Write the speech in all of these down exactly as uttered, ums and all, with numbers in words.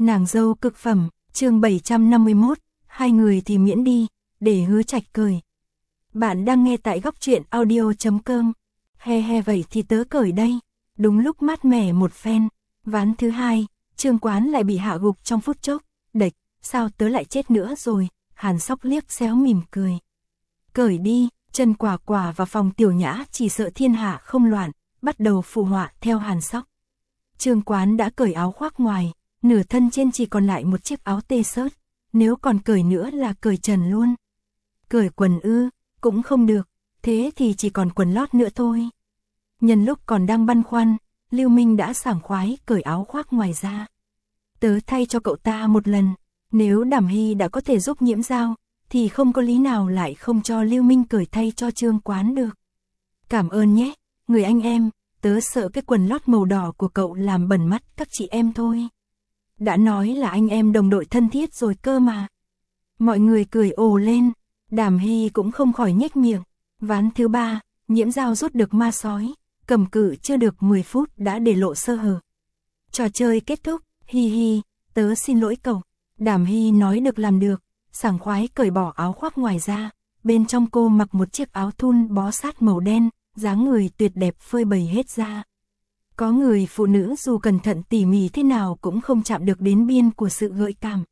Nàng dâu cực phẩm, chương bảy trăm năm mươi mốt, hai người thì miễn đi, để Hứa Trạch cười. Bạn đang nghe tại góc truyện audio chấm com. He he vậy thì tớ cởi đây. Đúng lúc mát mẻ một phen, ván thứ hai, Trương Quán lại bị hạ gục trong phút chốc. Địch, sao tớ lại chết nữa rồi? Hàn Sóc liếc xéo mỉm cười. Cởi đi, Trần Quả Quả và Phòng Tiểu Nhã chỉ sợ thiên hạ không loạn, bắt đầu phụ họa theo Hàn Sóc. Trương Quán đã cởi áo khoác ngoài, nửa thân trên chỉ còn lại một chiếc áo tê xớt, nếu còn cởi nữa là cởi trần luôn. Cởi quần ư, cũng không được, thế thì chỉ còn quần lót nữa thôi. Nhân lúc còn đang băn khoăn, Lưu Minh đã sảng khoái cởi áo khoác ngoài ra. Tớ thay cho cậu ta một lần, nếu Đàm Hy đã có thể giúp Nhiễm Giao, thì không có lý nào lại không cho Lưu Minh cởi thay cho Trương Quán được. Cảm ơn nhé, người anh em, tớ sợ cái quần lót màu đỏ của cậu làm bẩn mắt các chị em thôi. Đã nói là anh em đồng đội thân thiết rồi cơ mà. Mọi người cười ồ lên, Đàm Hy cũng không khỏi nhếch miệng. Ván thứ ba, Nhiễm Giao rút được ma sói, cầm cự chưa được mười phút đã để lộ sơ hở. Trò chơi kết thúc, hi hi, tớ xin lỗi cậu. Đàm Hy nói được làm được, sảng khoái cởi bỏ áo khoác ngoài ra, bên trong cô mặc một chiếc áo thun bó sát màu đen, dáng người tuyệt đẹp phơi bày hết ra. Có người phụ nữ dù cẩn thận tỉ mỉ thế nào cũng không chạm được đến biên của sự gợi cảm.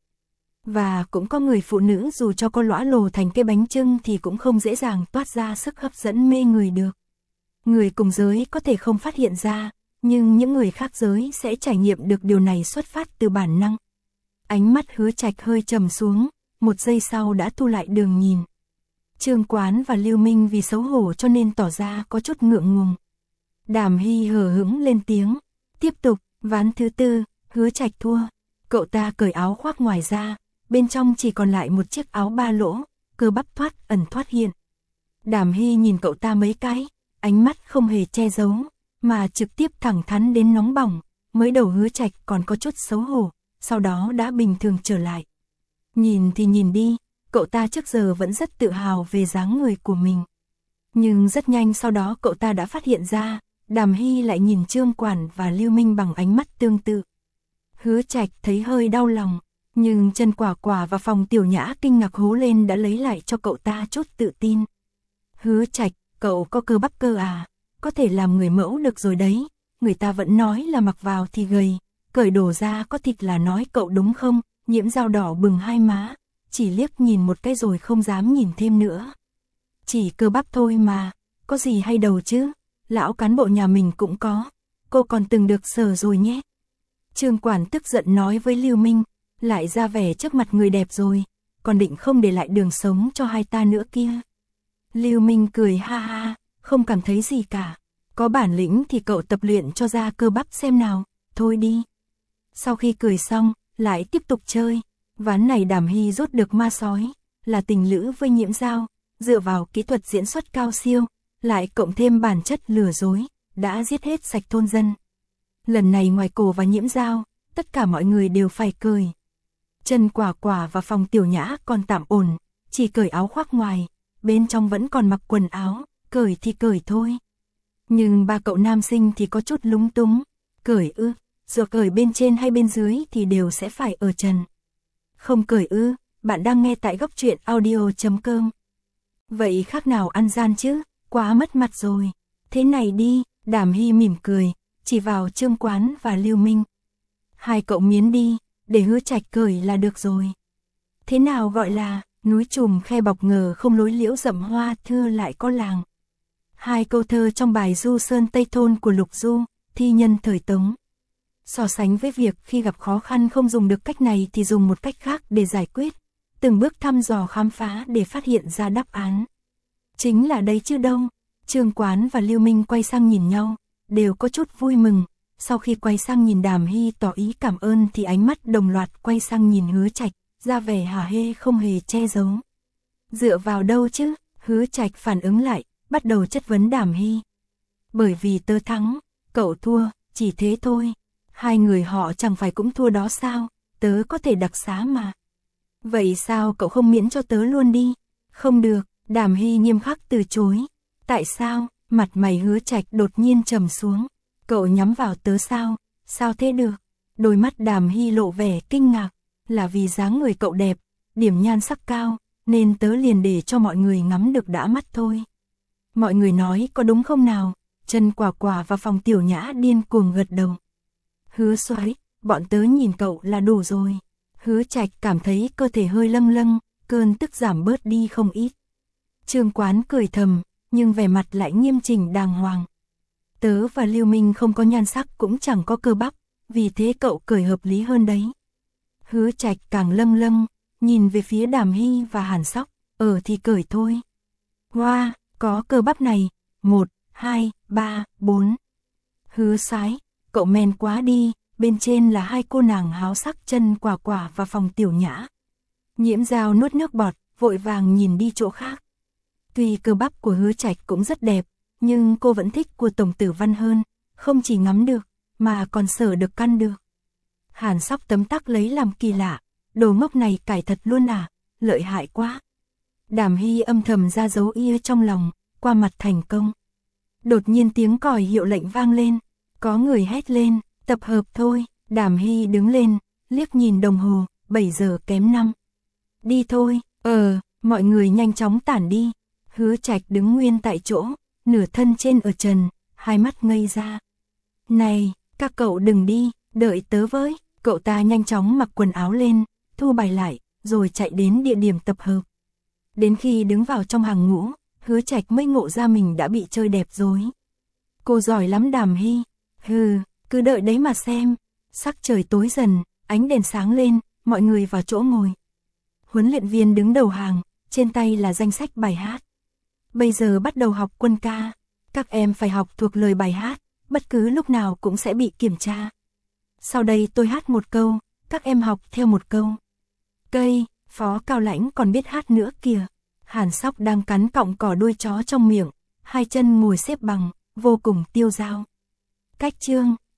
Và cũng có người phụ nữ dù cho có lõa lồ thành cây bánh chưng thì cũng không dễ dàng toát ra sức hấp dẫn mê người được. Người cùng giới có thể không phát hiện ra, nhưng những người khác giới sẽ trải nghiệm được điều này xuất phát từ bản năng. Ánh mắt Hứa Trạch hơi trầm xuống, một giây sau đã thu lại đường nhìn. Trương Quán và Lưu Minh vì xấu hổ cho nên tỏ ra có chút ngượng ngùng. Đàm Hy hờ hững lên tiếng. Tiếp tục, ván thứ tư, Hứa Trạch thua. Cậu ta cởi áo khoác ngoài ra, bên trong chỉ còn lại một chiếc áo ba lỗ, cơ bắp thoát ẩn thoát hiện. Đàm Hy nhìn cậu ta mấy cái, ánh mắt không hề che giấu, mà trực tiếp thẳng thắn đến nóng bỏng. Mới đầu Hứa Trạch còn có chút xấu hổ, sau đó đã bình thường trở lại. Nhìn thì nhìn đi, cậu ta trước giờ vẫn rất tự hào về dáng người của mình. Nhưng rất nhanh sau đó cậu ta đã phát hiện ra, Đàm Hy lại nhìn Trương Quản và Lưu Minh bằng ánh mắt tương tự. Hứa Trạch thấy hơi đau lòng, nhưng Trần Quả Quả và Phòng Tiểu Nhã kinh ngạc hố lên đã lấy lại cho cậu ta chút tự tin. Hứa Trạch, cậu có cơ bắp cơ à, có thể làm người mẫu được rồi đấy, người ta vẫn nói là mặc vào thì gầy, cởi đồ ra có thịt là nói cậu đúng không? Nhiễm Giao đỏ bừng hai má, chỉ liếc nhìn một cái rồi không dám nhìn thêm nữa. Chỉ cơ bắp thôi mà, có gì hay đầu chứ, lão cán bộ nhà mình cũng có, cô còn từng được sờ rồi nhé. Trương Quản tức giận nói với Lưu Minh, lại ra vẻ trước mặt người đẹp rồi, còn định không để lại đường sống cho hai ta nữa kia. Lưu Minh cười ha ha, không cảm thấy gì cả, có bản lĩnh thì cậu tập luyện cho ra cơ bắp xem nào, thôi đi. Sau khi cười xong, lại tiếp tục chơi. Ván này Đàm Hy rút được ma sói, là tình lữ với Nhiễm Giao, dựa vào kỹ thuật diễn xuất cao siêu, lại cộng thêm bản chất lừa dối, đã giết hết sạch thôn dân. Lần này ngoài cổ và Nhiễm Giao, tất cả mọi người đều phải cười. Trần Quả Quả và Phòng Tiểu Nhã còn tạm ổn, chỉ cởi áo khoác ngoài, bên trong vẫn còn mặc quần áo, cởi thì cởi thôi. Nhưng ba cậu nam sinh thì có chút lúng túng, cởi ư, dù cởi bên trên hay bên dưới thì đều sẽ phải ở trần. Không cởi ư, bạn đang nghe tại góc truyện audio chấm com. Vậy khác nào ăn gian chứ, quá mất mặt rồi. Thế này đi, Đàm Hy mỉm cười, chỉ vào Trương Quán và Lưu Minh. Hai cậu miến đi, để Hứa Trạch cởi là được rồi. Thế nào gọi là, núi trùm khe bọc ngờ không lối liễu rậm hoa thưa lại có làng. Hai câu thơ trong bài Du Sơn Tây Thôn của Lục Du, thi nhân thời Tống. So sánh với việc khi gặp khó khăn không dùng được cách này thì dùng một cách khác để giải quyết, từng bước thăm dò khám phá để phát hiện ra đáp án. Chính là đây chứ đâu. Trương Quán và Lưu Minh quay sang nhìn nhau, đều có chút vui mừng, sau khi quay sang nhìn Đàm Hy tỏ ý cảm ơn thì ánh mắt đồng loạt quay sang nhìn Hứa Trạch, ra vẻ hả hê không hề che giấu. Dựa vào đâu chứ? Hứa Trạch phản ứng lại, bắt đầu chất vấn Đàm Hy. Bởi vì tớ thắng, cậu thua, chỉ thế thôi. Hai người họ chẳng phải cũng thua đó sao, tớ có thể đặc xá mà. Vậy sao cậu không miễn cho tớ luôn đi? Không được, Đàm Hy nghiêm khắc từ chối. Tại sao? Mặt mày Hứa Trạch đột nhiên trầm xuống. Cậu nhắm vào tớ sao? Sao thế được? Đôi mắt Đàm Hy lộ vẻ kinh ngạc, là vì dáng người cậu đẹp, điểm nhan sắc cao, nên tớ liền để cho mọi người ngắm được đã mắt thôi. Mọi người nói có đúng không nào? Trần Quả Quả và Phòng Tiểu Nhã điên cuồng gật đầu. Hứa Soái, bọn tớ nhìn cậu là đủ rồi. Hứa Trạch cảm thấy cơ thể hơi lâng lâng, cơn tức giảm bớt đi không ít. Trương Quán cười thầm, nhưng vẻ mặt lại nghiêm chỉnh đàng hoàng. Tớ và Lưu Minh không có nhan sắc cũng chẳng có cơ bắp, vì thế cậu cười hợp lý hơn đấy. Hứa Trạch càng lâng lâng, nhìn về phía Đàm Hy và Hàn Sóc, ở thì cười thôi. Hoa, có cơ bắp này, một, hai, ba, bốn. Hứa Soái, cậu men quá đi, bên trên là hai cô nàng háo sắc Trần Quả Quả và Phòng Tiểu Nhã. Nhiễm Dao nuốt nước bọt, vội vàng nhìn đi chỗ khác. Tuy cơ bắp của Hứa Trạch cũng rất đẹp, nhưng cô vẫn thích của Tổng Tử Văn hơn, không chỉ ngắm được, mà còn sở được căn được. Hàn Sóc tấm tắc lấy làm kỳ lạ, đồ ngốc này cải thật luôn à, lợi hại quá. Đàm Hy âm thầm ra dấu ia trong lòng, qua mặt thành công. Đột nhiên tiếng còi hiệu lệnh vang lên, có người hét lên, tập hợp thôi. Đàm Hy đứng lên, liếc nhìn đồng hồ, bảy giờ kém năm. Đi thôi, ờ, mọi người nhanh chóng tản đi. Hứa Trạch đứng nguyên tại chỗ, nửa thân trên ở trần, hai mắt ngây ra. Này, các cậu đừng đi, đợi tớ với. Cậu ta nhanh chóng mặc quần áo lên, thu bài lại, rồi chạy đến địa điểm tập hợp. Đến khi đứng vào trong hàng ngũ, Hứa Trạch mới ngộ ra mình đã bị chơi đẹp rồi. Cô giỏi lắm Đàm Hy. Hừ, cứ đợi đấy mà xem. Sắc trời tối dần, ánh đèn sáng lên, mọi người vào chỗ ngồi. Huấn luyện viên đứng đầu hàng, trên tay là danh sách bài hát. Bây giờ bắt đầu học quân ca. Các em phải học thuộc lời bài hát, bất cứ lúc nào cũng sẽ bị kiểm tra. Sau đây tôi hát một câu, các em học theo một câu. Cây, Phó Cao Lãnh còn biết hát nữa kìa. Hàn Sóc đang cắn cọng cỏ đuôi chó trong miệng, hai chân ngồi xếp bằng, vô cùng tiêu dao. Cách chương